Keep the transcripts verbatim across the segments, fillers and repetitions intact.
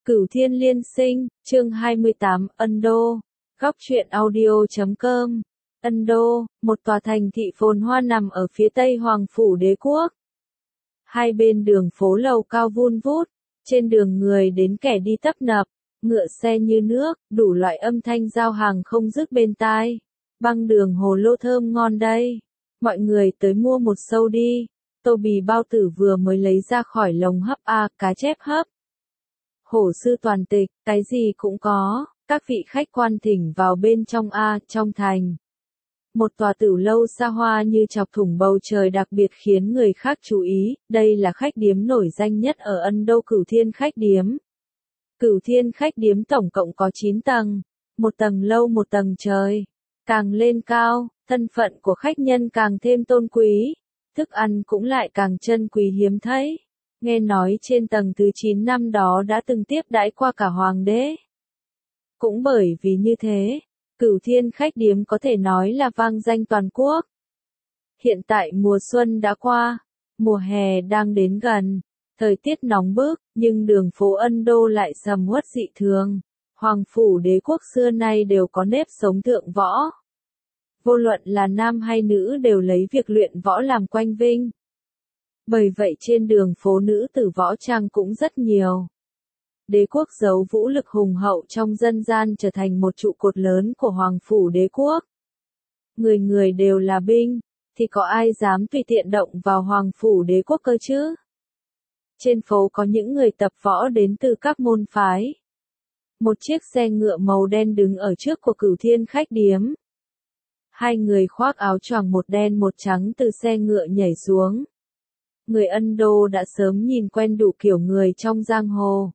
Cửu Thiên Liên Sinh, chương hai mươi tám, Ân Đô. Góc truyện audio chấm com. Ân Đô, một tòa thành thị phồn hoa nằm ở phía tây Hoàng phủ Đế quốc. Hai bên đường phố lầu cao vun vút, trên đường người đến kẻ đi tấp nập, ngựa xe như nước, đủ loại âm thanh giao hàng không dứt bên tai. Băng đường hồ lô thơm ngon đây. Mọi người tới mua một sâu đi. Tô bì bao tử vừa mới lấy ra khỏi lồng hấp a, cá chép hấp. Hổ sư toàn tịch, cái gì cũng có, các vị khách quan thỉnh vào bên trong a, trong thành. Một tòa tửu lâu xa hoa như chọc thủng bầu trời đặc biệt khiến người khác chú ý, đây là khách điếm nổi danh nhất ở Ân Đô, Cửu Thiên khách điếm. Cửu Thiên khách điếm tổng cộng có chín tầng, một tầng lâu một tầng trời. Càng lên cao, thân phận của khách nhân càng thêm tôn quý, thức ăn cũng lại càng chân quý hiếm thấy. Nghe nói trên tầng thứ chín năm đó đã từng tiếp đãi qua cả hoàng đế. Cũng bởi vì như thế, Cửu Thiên khách điếm có thể nói là vang danh toàn quốc. Hiện tại mùa xuân đã qua, mùa hè đang đến gần, thời tiết nóng bức, nhưng đường phố Ân Đô lại sầm uất dị thường. Hoàng phủ Đế quốc xưa nay đều có nếp sống thượng võ. Vô luận là nam hay nữ đều lấy việc luyện võ làm quanh vinh. Bởi vậy trên đường phố nữ tử võ trang cũng rất nhiều. Đế quốc giấu vũ lực hùng hậu trong dân gian trở thành một trụ cột lớn của Hoàng phủ Đế quốc. Người người đều là binh, thì có ai dám tùy tiện động vào Hoàng phủ Đế quốc cơ chứ? Trên phố có những người tập võ đến từ các môn phái. Một chiếc xe ngựa màu đen đứng ở trước của Cửu Thiên khách điếm. Hai người khoác áo choàng một đen một trắng từ xe ngựa nhảy xuống. Người Ân Đô đã sớm nhìn quen đủ kiểu người trong giang hồ.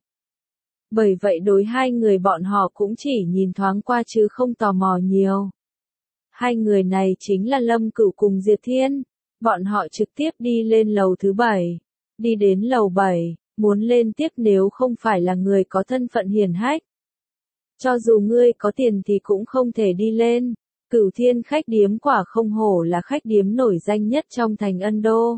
Bởi vậy đối hai người bọn họ cũng chỉ nhìn thoáng qua chứ không tò mò nhiều. Hai người này chính là Lâm Cửu cùng Diệp Thiên. Bọn họ trực tiếp đi lên lầu thứ bảy. Đi đến lầu bảy, muốn lên tiếp nếu không phải là người có thân phận hiển hách. Cho dù ngươi có tiền thì cũng không thể đi lên. Cửu Thiên khách điếm quả không hổ là khách điếm nổi danh nhất trong thành Ân Đô.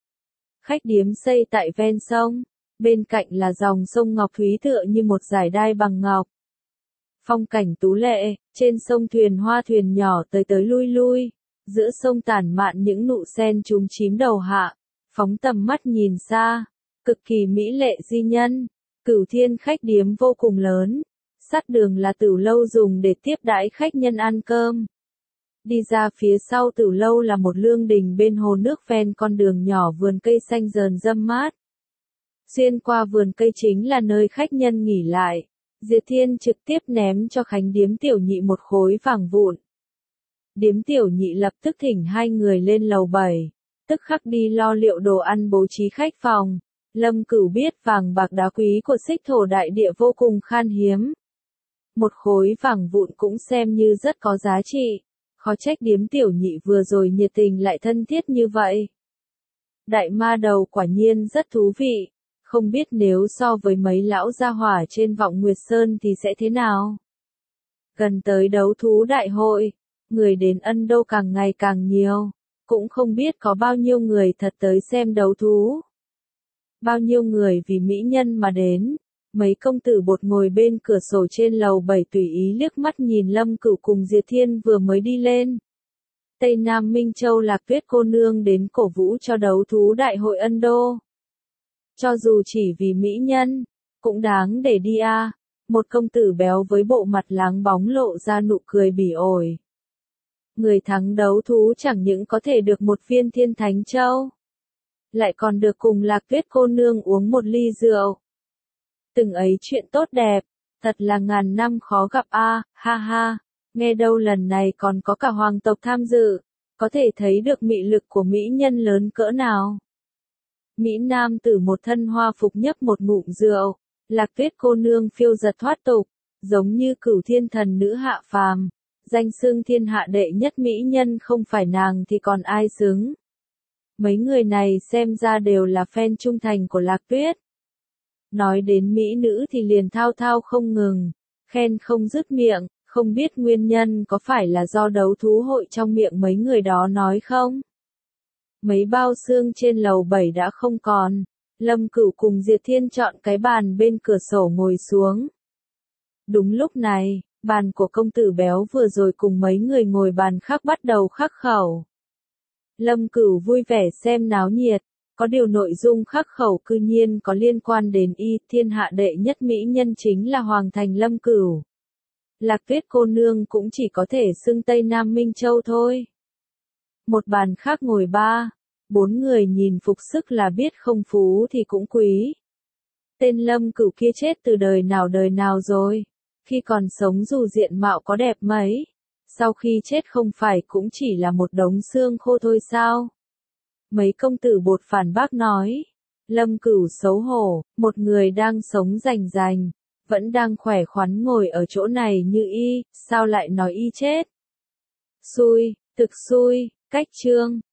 Khách điếm xây tại ven sông, bên cạnh là dòng sông Ngọc Thúy tựa như một dải đai bằng ngọc. Phong cảnh tú lệ, trên sông thuyền hoa thuyền nhỏ tới tới lui lui, giữa sông tản mạn những nụ sen chúm chím đầu hạ, phóng tầm mắt nhìn xa, cực kỳ mỹ lệ di nhân. Cửu Thiên khách điếm vô cùng lớn, sát đường là tửu lâu dùng để tiếp đãi khách nhân ăn cơm. Đi ra phía sau tửu lâu là một lương đình bên hồ nước ven con đường nhỏ vườn cây xanh rờn râm mát. Xuyên qua vườn cây chính là nơi khách nhân nghỉ lại. Diệp Thiên trực tiếp ném cho Khánh điếm tiểu nhị một khối vàng vụn. Điếm tiểu nhị lập tức thỉnh hai người lên lầu bảy, tức khắc đi lo liệu đồ ăn bố trí khách phòng. Lâm Cửu biết vàng bạc đá quý của xích thổ đại địa vô cùng khan hiếm. Một khối vàng vụn cũng xem như rất có giá trị. Khó trách điếm tiểu nhị vừa rồi nhiệt tình lại thân thiết như vậy. Đại ma đầu quả nhiên rất thú vị, không biết nếu so với mấy lão gia hỏa trên Vọng Nguyệt Sơn thì sẽ thế nào. Gần tới đấu thú đại hội, người đến Ân Đô càng ngày càng nhiều, cũng không biết có bao nhiêu người thật tới xem đấu thú. Bao nhiêu người vì mỹ nhân mà đến. Mấy công tử bột ngồi bên cửa sổ trên lầu bảy tùy ý liếc mắt nhìn Lâm Cửu cùng Diệp Thiên vừa mới đi lên. Tây Nam Minh Châu Lạc Tuyết cô nương đến cổ vũ cho đấu thú đại hội Ân Đô. Cho dù chỉ vì mỹ nhân, cũng đáng để đi a. À. Một công tử béo với bộ mặt láng bóng lộ ra nụ cười bỉ ổi. Người thắng đấu thú chẳng những có thể được một viên Thiên Thánh Châu, lại còn được cùng Lạc Tuyết cô nương uống một ly rượu. Từng ấy chuyện tốt đẹp, thật là ngàn năm khó gặp a, à, ha ha, nghe đâu lần này còn có cả hoàng tộc tham dự, có thể thấy được mị lực của mỹ nhân lớn cỡ nào. Mỹ nam tử một thân hoa phục nhấp một ngụm rượu, Lạc Tuyết cô nương phiêu giật thoát tục, giống như Cửu Thiên thần nữ hạ phàm, danh xưng thiên hạ đệ nhất mỹ nhân không phải nàng thì còn ai xứng. Mấy người này xem ra đều là fan trung thành của Lạc Tuyết. Nói đến mỹ nữ thì liền thao thao không ngừng, khen không dứt miệng, không biết nguyên nhân có phải là do đấu thú hội trong miệng mấy người đó nói không? Mấy bao xương trên lầu bảy đã không còn, Lâm Cửu cùng Diệp Thiên chọn cái bàn bên cửa sổ ngồi xuống. Đúng lúc này, bàn của công tử béo vừa rồi cùng mấy người ngồi bàn khác bắt đầu khắc khẩu. Lâm Cửu vui vẻ xem náo nhiệt, có điều nội dung khắc khẩu cư nhiên có liên quan đến y, thiên hạ đệ nhất mỹ nhân chính là Hoàng Thành Lâm Cửu. Lạc Tuyết cô nương cũng chỉ có thể xưng Tây Nam Minh Châu thôi. Một bàn khác ngồi ba, bốn người nhìn phục sức là biết không phú thì cũng quý. Tên Lâm Cửu kia chết từ đời nào đời nào rồi, khi còn sống dù diện mạo có đẹp mấy, sau khi chết không phải cũng chỉ là một đống xương khô thôi sao? Mấy công tử bột phản bác nói. Lâm Cửu xấu hổ, một người đang sống rành rành, vẫn đang khỏe khoắn ngồi ở chỗ này như y, sao lại nói y chết? Xui, thực xui, cách chương.